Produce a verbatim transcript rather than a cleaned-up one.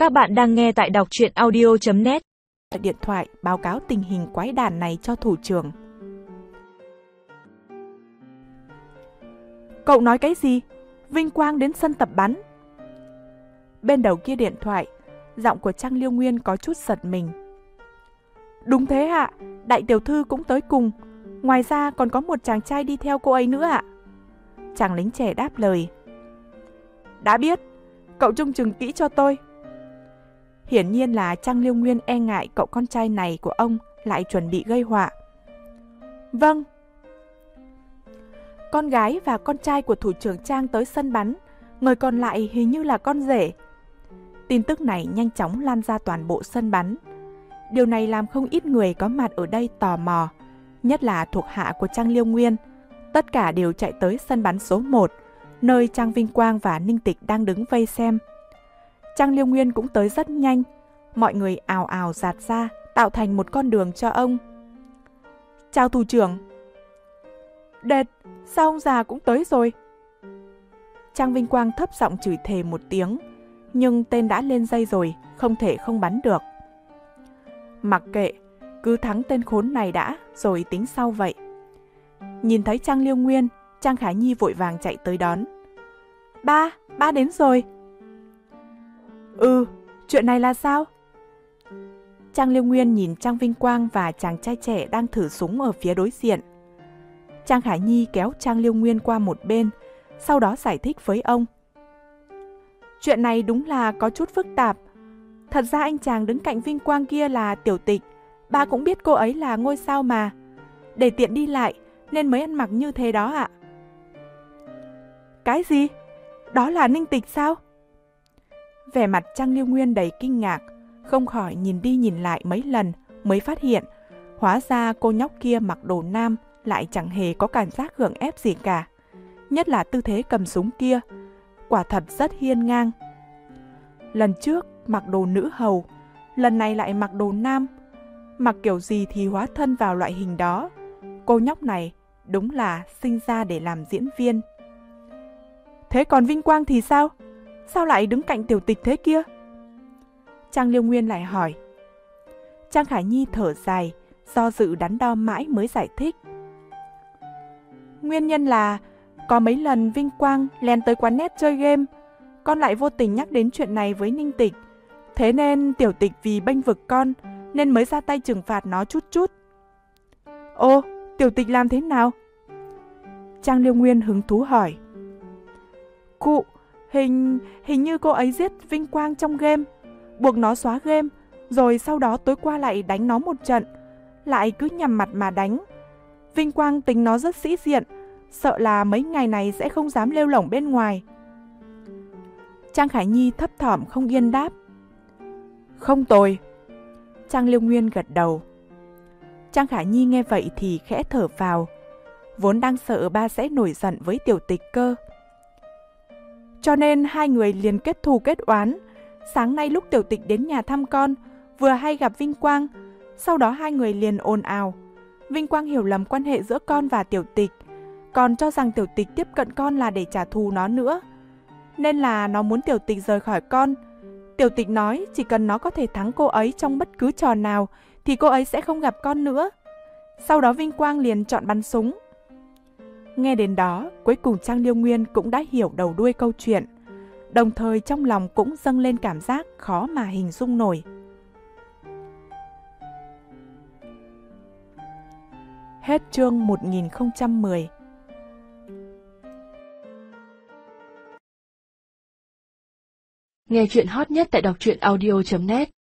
Các bạn đang nghe tại đọc truyện audio chấm net. Điện thoại báo cáo tình hình quái đản này cho thủ trưởng. Cậu nói cái gì? Vinh Quang đến sân tập bắn. Bên đầu kia điện thoại, giọng của Trang Liêu Nguyên có chút giật mình. Đúng thế ạ, đại tiểu thư cũng tới cùng. Ngoài ra còn có một chàng trai đi theo cô ấy nữa ạ. Chàng lính trẻ đáp lời. Đã biết, cậu trông chừng kỹ cho tôi. Hiển nhiên là Trang Liêu Nguyên e ngại cậu con trai này của ông lại chuẩn bị gây họa. Vâng. Con gái và con trai của thủ trưởng Trang tới sân bắn, người còn lại hình như là con rể. Tin tức này nhanh chóng lan ra toàn bộ sân bắn. Điều này làm không ít người có mặt ở đây tò mò, nhất là thuộc hạ của Trang Liêu Nguyên. Tất cả đều chạy tới sân bắn số một, nơi Trang Vinh Quang và Ninh Tịch đang đứng vây xem. Trang Liêu Nguyên cũng tới rất nhanh, mọi người ào ào dạt ra, tạo thành một con đường cho ông. Chào thủ trưởng. Đệt, sao ông già cũng tới rồi? Trang Vinh Quang thấp giọng chửi thề một tiếng, nhưng tên đã lên dây rồi, không thể không bắn được. Mặc kệ, cứ thắng tên khốn này đã, rồi tính sau vậy. Nhìn thấy Trang Liêu Nguyên, Trang Khả Nhi vội vàng chạy tới đón. Ba, ba đến rồi. Ừ, chuyện này là sao? Trang Liêu Nguyên nhìn Trang Vinh Quang và chàng trai trẻ đang thử súng ở phía đối diện. Trang Khả Nhi kéo Trang Liêu Nguyên qua một bên, sau đó giải thích với ông. Chuyện này đúng là có chút phức tạp. Thật ra anh chàng đứng cạnh Vinh Quang kia là Tiểu Tịch, ba cũng biết cô ấy là ngôi sao mà. Để tiện đi lại nên mới ăn mặc như thế đó ạ. Cái gì? Đó là Ninh Tịch sao? Vẻ mặt Trang Liêu Nguyên đầy kinh ngạc, không khỏi nhìn đi nhìn lại mấy lần mới phát hiện, hóa ra cô nhóc kia mặc đồ nam lại chẳng hề có cảm giác gượng ép gì cả. Nhất là tư thế cầm súng kia, quả thật rất hiên ngang. Lần trước mặc đồ nữ hầu, lần này lại mặc đồ nam, mặc kiểu gì thì hóa thân vào loại hình đó. Cô nhóc này đúng là sinh ra để làm diễn viên. Thế còn Vinh Quang thì sao? Sao lại đứng cạnh Tiểu Tịch thế kia? Trang Liêu Nguyên lại hỏi. Trang Khả Nhi thở dài, do dự đắn đo mãi mới giải thích. Nguyên nhân là có mấy lần Vinh Quang lén tới quán net chơi game, con lại vô tình nhắc đến chuyện này với Ninh Tịch. Thế nên Tiểu Tịch vì bênh vực con nên mới ra tay trừng phạt nó chút chút. Ô, Tiểu Tịch làm thế nào? Trang Liêu Nguyên hứng thú hỏi. Cụ, hình, hình như cô ấy giết Vinh Quang trong game, buộc nó xóa game, rồi sau đó tối qua lại đánh nó một trận, lại cứ nhằm mặt mà đánh. Vinh Quang tính nó rất sĩ diện, sợ là mấy ngày này sẽ không dám lêu lổng bên ngoài. Trang Khả Nhi thấp thỏm không yên đáp. Không tồi. Trang Liêu Nguyên gật đầu. Trang Khả Nhi nghe vậy thì khẽ thở phào, vốn đang sợ ba sẽ nổi giận với Tiểu Tịch cơ. Cho nên hai người liền kết thù kết oán. Sáng nay lúc Tiểu Tịch đến nhà thăm con, vừa hay gặp Vinh Quang, sau đó hai người liền ồn ào. Vinh Quang hiểu lầm quan hệ giữa con và Tiểu Tịch, còn cho rằng Tiểu Tịch tiếp cận con là để trả thù nó nữa. Nên là nó muốn Tiểu Tịch rời khỏi con. Tiểu Tịch nói chỉ cần nó có thể thắng cô ấy trong bất cứ trò nào thì cô ấy sẽ không gặp con nữa. Sau đó Vinh Quang liền chọn bắn súng. Nghe đến đó, cuối cùng Trang Liêu Nguyên cũng đã hiểu đầu đuôi câu chuyện, đồng thời trong lòng cũng dâng lên cảm giác khó mà hình dung nổi. Hết chương một nghìn không trăm mười. Nghe chuyện hot nhất tại đọc truyện audio chấm net.